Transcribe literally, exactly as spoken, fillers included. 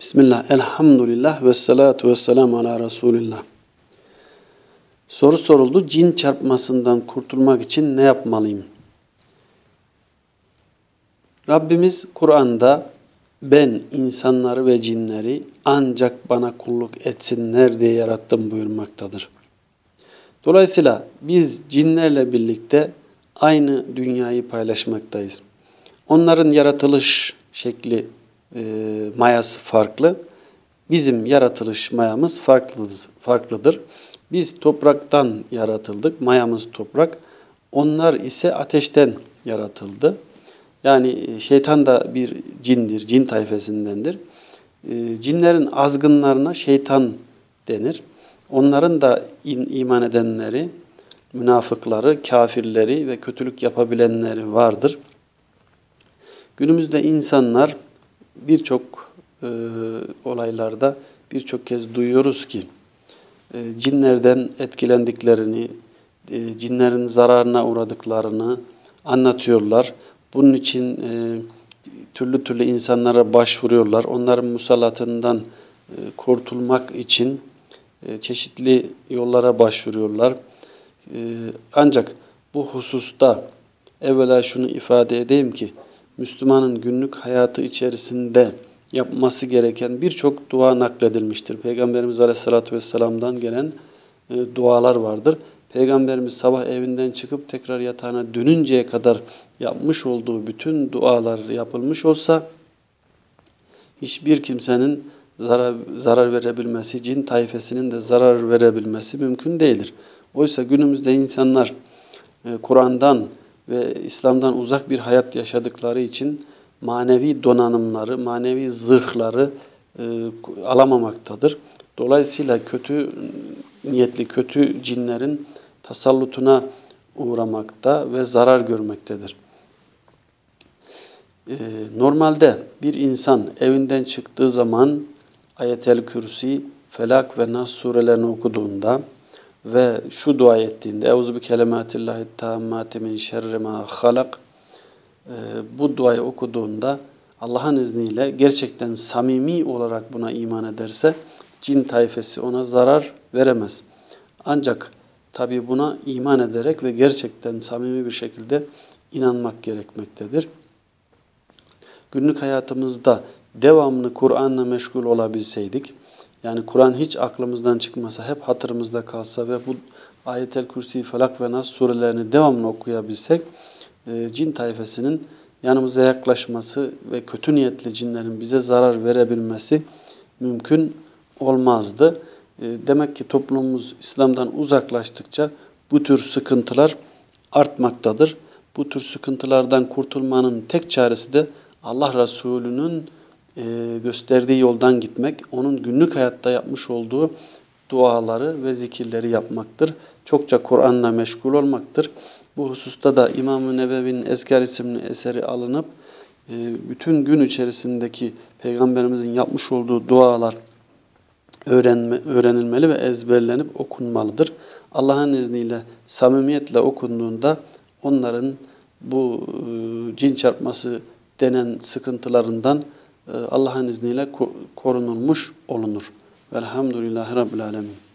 Bismillah, elhamdülillah ve salatu ve selamu ala Resulillah. Soru soruldu. Cin çarpmasından kurtulmak için ne yapmalıyım? Rabbimiz Kur'an'da ben insanları ve cinleri ancak bana kulluk etsinler diye yarattım buyurmaktadır. Dolayısıyla biz cinlerle birlikte aynı dünyayı paylaşmaktayız. Onların yaratılış şekli, e, mayası farklı. Bizim yaratılış mayamız farklıdır. farklıdır. Biz topraktan yaratıldık. Mayamız toprak. Onlar ise ateşten yaratıldı. Yani şeytan da bir cindir, cin tayfesindendir. E, cinlerin azgınlarına şeytan denir. Onların da in, iman edenleri, münafıkları, kafirleri ve kötülük yapabilenleri vardır. Günümüzde insanlar birçok e, olaylarda birçok kez duyuyoruz ki e, cinlerden etkilendiklerini, e, cinlerin zararına uğradıklarını anlatıyorlar. Bunun için e, türlü türlü insanlara başvuruyorlar. Onların musallatından e, kurtulmak için e, çeşitli yollara başvuruyorlar. E, ancak bu hususta evvela şunu ifade edeyim ki Müslümanın günlük hayatı içerisinde yapması gereken birçok dua nakledilmiştir. Peygamberimiz Aleyhisselatü Vesselam'dan gelen e, dualar vardır. Peygamberimiz sabah evinden çıkıp tekrar yatağına dönünceye kadar yapmış olduğu bütün dualar yapılmış olsa hiçbir kimsenin zarar, zarar verebilmesi, cin tayfesinin de zarar verebilmesi mümkün değildir. Oysa günümüzde insanlar e, Kur'an'dan ve İslam'dan uzak bir hayat yaşadıkları için manevi donanımları, manevi zırhları e, alamamaktadır. Dolayısıyla kötü niyetli, kötü cinlerin tasallutuna uğramakta ve zarar görmektedir. E, normalde bir insan evinden çıktığı zaman Ayet-el Kürsi, Felak ve Nas surelerini okuduğunda ve şu dua ettiğinde Euzu bi kelimatillahi tammati min şerri ma halak, bu duayı okuduğunda Allah'ın izniyle gerçekten samimi olarak buna iman ederse cin tayfesi ona zarar veremez. Ancak tabi buna iman ederek ve gerçekten samimi bir şekilde inanmak gerekmektedir. Günlük hayatımızda devamlı Kur'an'la meşgul olabilseydik, yani Kur'an hiç aklımızdan çıkmasa, hep hatırımızda kalsa ve bu Ayet-el Kürsi, Felak ve Nas surelerini devamlı okuyabilsek, e, cin tayfesinin yanımıza yaklaşması ve kötü niyetli cinlerin bize zarar verebilmesi mümkün olmazdı. E, demek ki toplumumuz İslam'dan uzaklaştıkça bu tür sıkıntılar artmaktadır. Bu tür sıkıntılardan kurtulmanın tek çaresi de Allah Resulü'nün e, gösterdiği yoldan gitmek, onun günlük hayatta yapmış olduğu duaları ve zikirleri yapmaktır. Çokça Kur'an'la meşgul olmaktır. Bu hususta da İmam-ı Nevevi'nin Ezkar isimli eseri alınıp e, bütün gün içerisindeki Peygamberimizin yapmış olduğu dualar öğrenme, öğrenilmeli ve ezberlenip okunmalıdır. Allah'ın izniyle samimiyetle okunduğunda onların bu e, cin çarpması denen sıkıntılarından e, Allah'ın izniyle korunulmuş olunur. Velhamdülillahi Rabbil Alemin.